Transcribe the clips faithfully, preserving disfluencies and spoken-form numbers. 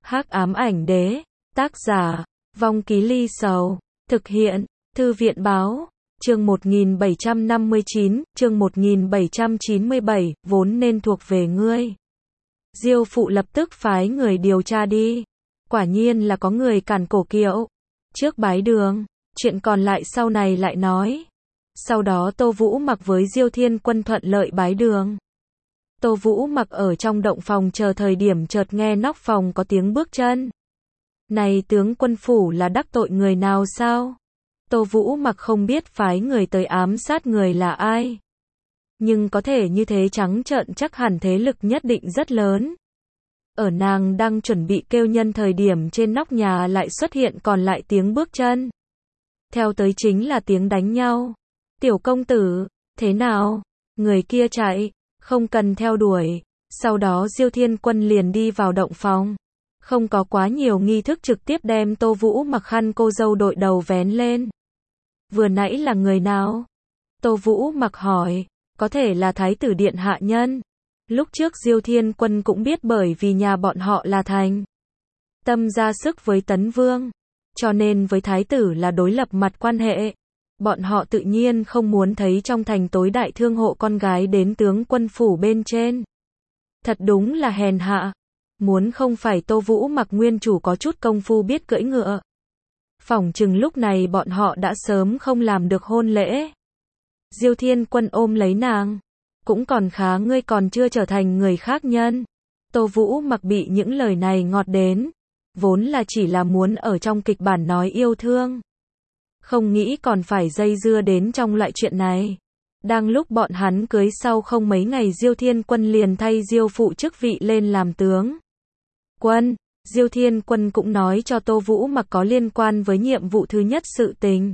Hắc ám ảnh đế, tác giả, Vong Ký Ly Sầu, thực hiện, Thư viện báo, chương một nghìn bảy trăm năm mươi chín, chương một nghìn bảy trăm chín mươi bảy, vốn nên thuộc về ngươi. Diêu phụ lập tức phái người điều tra đi. Quả nhiên là có người cản cổ kiệu. Trước bái đường, chuyện còn lại sau này lại nói. Sau đó Tô Vũ Mặc với Diêu Thiên Quân thuận lợi bái đường. Tô Vũ Mặc ở trong động phòng chờ thời điểm chợt nghe nóc phòng có tiếng bước chân. Này tướng quân phủ là đắc tội người nào sao? Tô Vũ Mặc không biết phái người tới ám sát người là ai. Nhưng có thể như thế trắng trợn chắc hẳn thế lực nhất định rất lớn. Ở nàng đang chuẩn bị kêu nhân thời điểm trên nóc nhà lại xuất hiện còn lại tiếng bước chân. Theo tới chính là tiếng đánh nhau. Tiểu công tử, thế nào? Người kia chạy, không cần theo đuổi. Sau đó Diêu Thiên Quân liền đi vào động phòng. Không có quá nhiều nghi thức trực tiếp đem Tô Vũ Mặc khăn cô dâu đội đầu vén lên. Vừa nãy là người nào? Tô Vũ Mặc hỏi, có thể là thái tử điện hạ nhân. Lúc trước Diêu Thiên Quân cũng biết bởi vì nhà bọn họ là thành tâm ra sức với Tấn Vương, cho nên với thái tử là đối lập mặt quan hệ. Bọn họ tự nhiên không muốn thấy trong thành tối đại thương hộ con gái đến tướng quân phủ bên trên. Thật đúng là hèn hạ. Muốn không phải Tô Vũ Mặc nguyên chủ có chút công phu biết cưỡi ngựa, phỏng chừng lúc này bọn họ đã sớm không làm được hôn lễ. Diêu Thiên Quân ôm lấy nàng. Cũng còn khá ngươi còn chưa trở thành người khác nhân. Tô Vũ Mặc bị những lời này ngọt đến. Vốn là chỉ là muốn ở trong kịch bản nói yêu thương. Không nghĩ còn phải dây dưa đến trong loại chuyện này. Đang lúc bọn hắn cưới sau không mấy ngày Diêu Thiên Quân liền thay Diêu phụ chức vị lên làm tướng quân. Diêu Thiên Quân cũng nói cho Tô Vũ Mặc có liên quan với nhiệm vụ thứ nhất sự tình.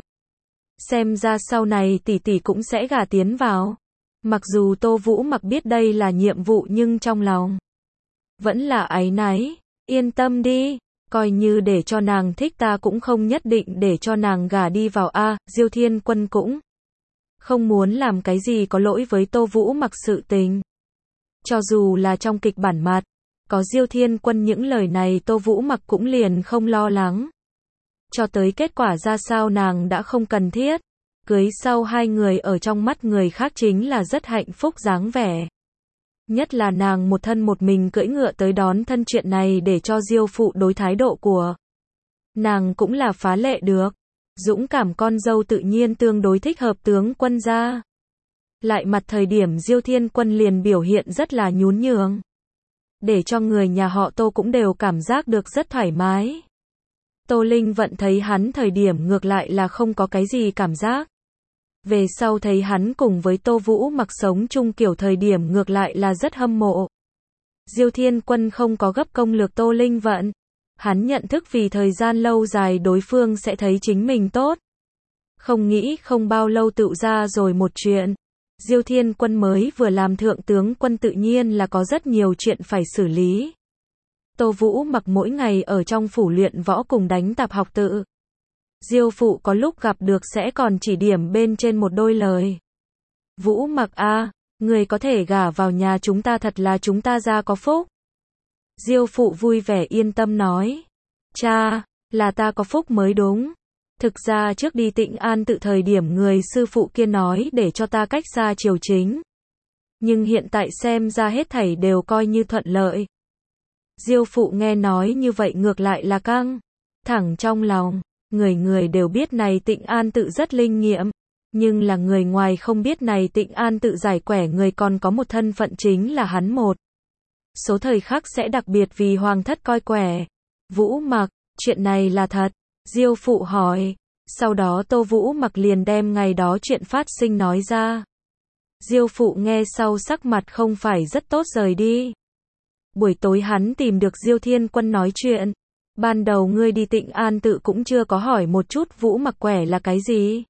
Xem ra sau này tỷ tỷ cũng sẽ gả tiến vào. Mặc dù Tô Vũ Mặc biết đây là nhiệm vụ nhưng trong lòng vẫn là áy náy. Yên tâm đi, coi như để cho nàng thích ta cũng không nhất định để cho nàng gả đi vào a. Diêu Thiên Quân cũng không muốn làm cái gì có lỗi với Tô Vũ Mặc sự tình. Cho dù là trong kịch bản mặt có Diêu Thiên Quân những lời này Tô Vũ Mặc cũng liền không lo lắng. Cho tới kết quả ra sao nàng đã không cần thiết. Cưới sau hai người ở trong mắt người khác chính là rất hạnh phúc dáng vẻ. Nhất là nàng một thân một mình cưỡi ngựa tới đón thân chuyện này để cho Diêu phụ đối thái độ của nàng cũng là phá lệ được. Dũng cảm con dâu tự nhiên tương đối thích hợp tướng quân gia. Lại mặt thời điểm Diêu Thiên Quân liền biểu hiện rất là nhún nhường. Để cho người nhà họ Tô cũng đều cảm giác được rất thoải mái. Tô Linh Vận thấy hắn thời điểm ngược lại là không có cái gì cảm giác. Về sau thấy hắn cùng với Tô Vũ Mặc sống chung kiểu thời điểm ngược lại là rất hâm mộ. Diêu Thiên Quân không có gấp công lược Tô Linh Vận. Hắn nhận thức vì thời gian lâu dài đối phương sẽ thấy chính mình tốt. Không nghĩ không bao lâu tự ra rồi một chuyện. Diêu Thiên Quân mới vừa làm thượng tướng quân tự nhiên là có rất nhiều chuyện phải xử lý. Tô Vũ Mặc mỗi ngày ở trong phủ luyện võ cùng đánh tạp học tự. Diêu phụ có lúc gặp được sẽ còn chỉ điểm bên trên một đôi lời. Vũ Mặc a, người có thể gả vào nhà chúng ta thật là chúng ta gia có phúc. Diêu phụ vui vẻ yên tâm nói. Cha, là ta có phúc mới đúng. Thực ra trước đi Tịnh An tự thời điểm người sư phụ kia nói để cho ta cách xa triều chính. Nhưng hiện tại xem ra hết thảy đều coi như thuận lợi. Diêu phụ nghe nói như vậy ngược lại là căng thẳng trong lòng. Người người đều biết này Tịnh An tự rất linh nghiệm. Nhưng là người ngoài không biết này Tịnh An tự giải quẻ người còn có một thân phận chính là hắn một số thời khắc sẽ đặc biệt vì hoàng thất coi quẻ. Vũ Mặc, chuyện này là thật? Diêu phụ hỏi. Sau đó Tô Vũ Mặc liền đem ngày đó chuyện phát sinh nói ra. Diêu phụ nghe sau sắc mặt không phải rất tốt rời đi. Buổi tối hắn tìm được Diêu Thiên Quân nói chuyện. Ban đầu ngươi đi Tịnh An tự cũng chưa có hỏi một chút Vũ Mặc quẻ là cái gì.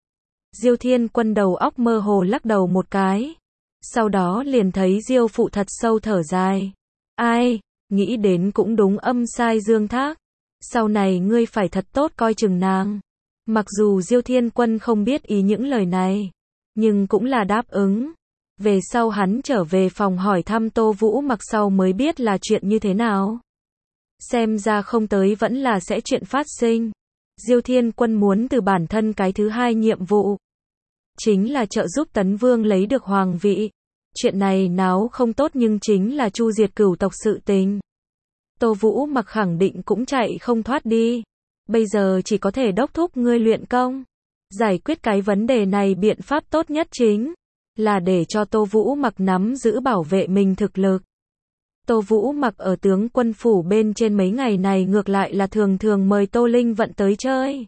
Diêu Thiên Quân đầu óc mơ hồ lắc đầu một cái. Sau đó liền thấy Diêu phụ thật sâu thở dài. Ai, nghĩ đến cũng đúng âm sai dương thác. Sau này ngươi phải thật tốt coi chừng nàng. Mặc dù Diêu Thiên Quân không biết ý những lời này, nhưng cũng là đáp ứng. Về sau hắn trở về phòng hỏi thăm Tô Vũ Mặc sau mới biết là chuyện như thế nào. Xem ra không tới vẫn là sẽ chuyện phát sinh. Diêu Thiên Quân muốn từ bản thân cái thứ hai nhiệm vụ. Chính là trợ giúp Tấn Vương lấy được hoàng vị. Chuyện này náo không tốt nhưng chính là chu diệt cửu tộc sự tình. Tô Vũ Mặc khẳng định cũng chạy không thoát đi. Bây giờ chỉ có thể đốc thúc ngươi luyện công. Giải quyết cái vấn đề này biện pháp tốt nhất chính là để cho Tô Vũ Mặc nắm giữ bảo vệ mình thực lực. Tô Vũ Mặc ở tướng quân phủ bên trên mấy ngày này ngược lại là thường thường mời Tô Linh Vận tới chơi.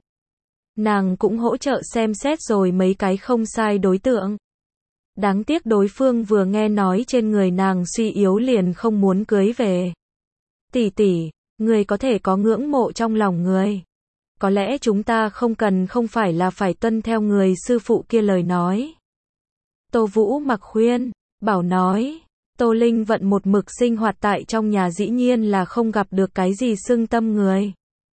Nàng cũng hỗ trợ xem xét rồi mấy cái không sai đối tượng. Đáng tiếc đối phương vừa nghe nói trên người nàng suy yếu liền không muốn cưới về. Tỷ tỷ, người có thể có ngưỡng mộ trong lòng người. Có lẽ chúng ta không cần không phải là phải tuân theo người sư phụ kia lời nói. Tô Vũ Mặc khuyên, bảo nói. Tô Linh Vận một mực sinh hoạt tại trong nhà dĩ nhiên là không gặp được cái gì xưng tâm người.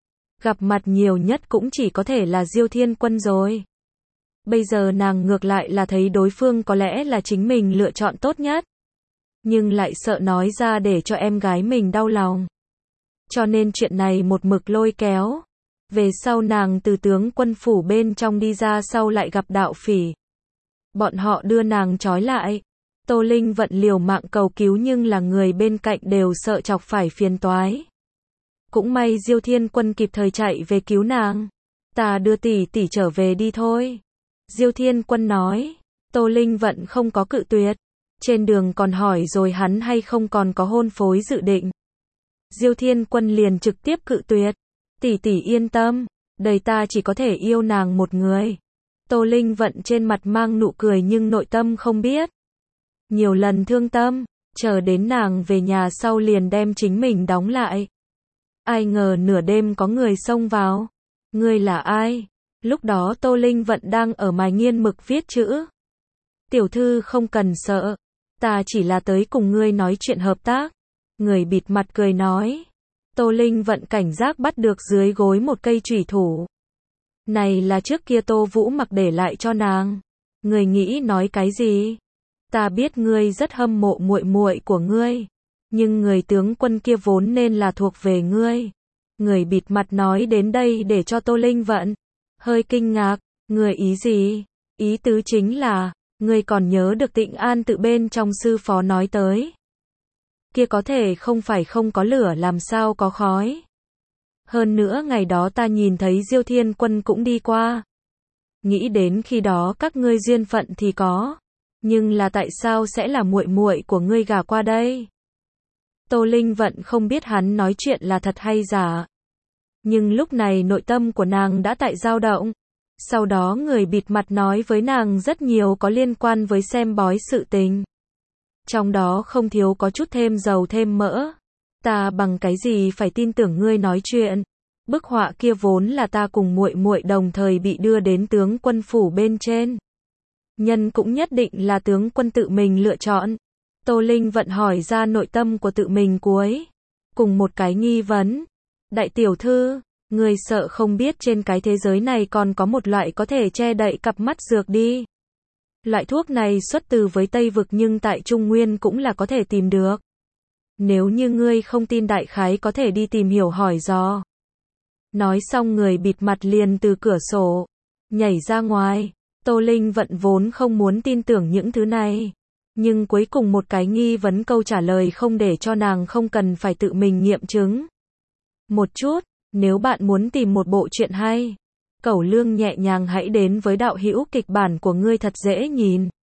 Gặp mặt nhiều nhất cũng chỉ có thể là Diêu Thiên Quân rồi. Bây giờ nàng ngược lại là thấy đối phương có lẽ là chính mình lựa chọn tốt nhất. Nhưng lại sợ nói ra để cho em gái mình đau lòng. Cho nên chuyện này một mực lôi kéo. Về sau nàng từ tướng quân phủ bên trong đi ra sau lại gặp đạo phỉ. Bọn họ đưa nàng trói lại. Tô Linh Vận liều mạng cầu cứu nhưng là người bên cạnh đều sợ chọc phải phiền toái. Cũng may Diêu Thiên Quân kịp thời chạy về cứu nàng. Ta đưa tỷ tỷ trở về đi thôi. Diêu Thiên Quân nói. Tô Linh Vận không có cự tuyệt. Trên đường còn hỏi rồi hắn hay không còn có hôn phối dự định. Diêu Thiên Quân liền trực tiếp cự tuyệt. Tỷ tỷ yên tâm, đời ta chỉ có thể yêu nàng một người. Tô Linh Vận trên mặt mang nụ cười nhưng nội tâm không biết. Nhiều lần thương tâm, chờ đến nàng về nhà sau liền đem chính mình đóng lại. Ai ngờ nửa đêm có người xông vào. Ngươi là ai? Lúc đó Tô Linh Vận đang ở mài nghiên mực viết chữ. Tiểu thư không cần sợ, ta chỉ là tới cùng ngươi nói chuyện hợp tác. Người bịt mặt cười nói. Tô Linh Vận cảnh giác bắt được dưới gối một cây chủy thủ. Này là trước kia Tô Vũ Mặc để lại cho nàng. Người nghĩ nói cái gì? Ta biết ngươi rất hâm mộ muội muội của ngươi, nhưng người tướng quân kia vốn nên là thuộc về ngươi. Người bịt mặt nói đến đây để cho Tô Linh Vận hơi kinh ngạc. Người ý gì? Ý tứ chính là, ngươi còn nhớ được Tịnh An tự bên trong sư phó nói tới. Kia có thể không phải không có lửa làm sao có khói. Hơn nữa ngày đó ta nhìn thấy Diêu Thiên Quân cũng đi qua. Nghĩ đến khi đó các ngươi duyên phận thì có. Nhưng là tại sao sẽ là muội muội của ngươi gả qua đây? Tô Linh Vận không biết hắn nói chuyện là thật hay giả. Nhưng lúc này nội tâm của nàng đã tại dao động. Sau đó người bịt mặt nói với nàng rất nhiều có liên quan với xem bói sự tình. Trong đó không thiếu có chút thêm dầu thêm mỡ. Ta bằng cái gì phải tin tưởng ngươi nói chuyện? Bức họa kia vốn là ta cùng muội muội đồng thời bị đưa đến tướng quân phủ bên trên. Nhân cũng nhất định là tướng quân tự mình lựa chọn. Tô Linh Vận hỏi ra nội tâm của tự mình cuối. Cùng một cái nghi vấn. Đại tiểu thư, người sợ không biết trên cái thế giới này còn có một loại có thể che đậy cặp mắt dược đi. Loại thuốc này xuất từ với Tây Vực nhưng tại Trung Nguyên cũng là có thể tìm được. Nếu như ngươi không tin đại khái có thể đi tìm hiểu hỏi dò. Nói xong người bịt mặt liền từ cửa sổ nhảy ra ngoài. Tô Linh Vận vốn không muốn tin tưởng những thứ này. Nhưng cuối cùng một cái nghi vấn câu trả lời không để cho nàng không cần phải tự mình nghiệm chứng. Một chút, nếu bạn muốn tìm một bộ truyện hay, Cẩu Lương nhẹ nhàng hãy đến với đạo hữu kịch bản của ngươi thật dễ nhìn.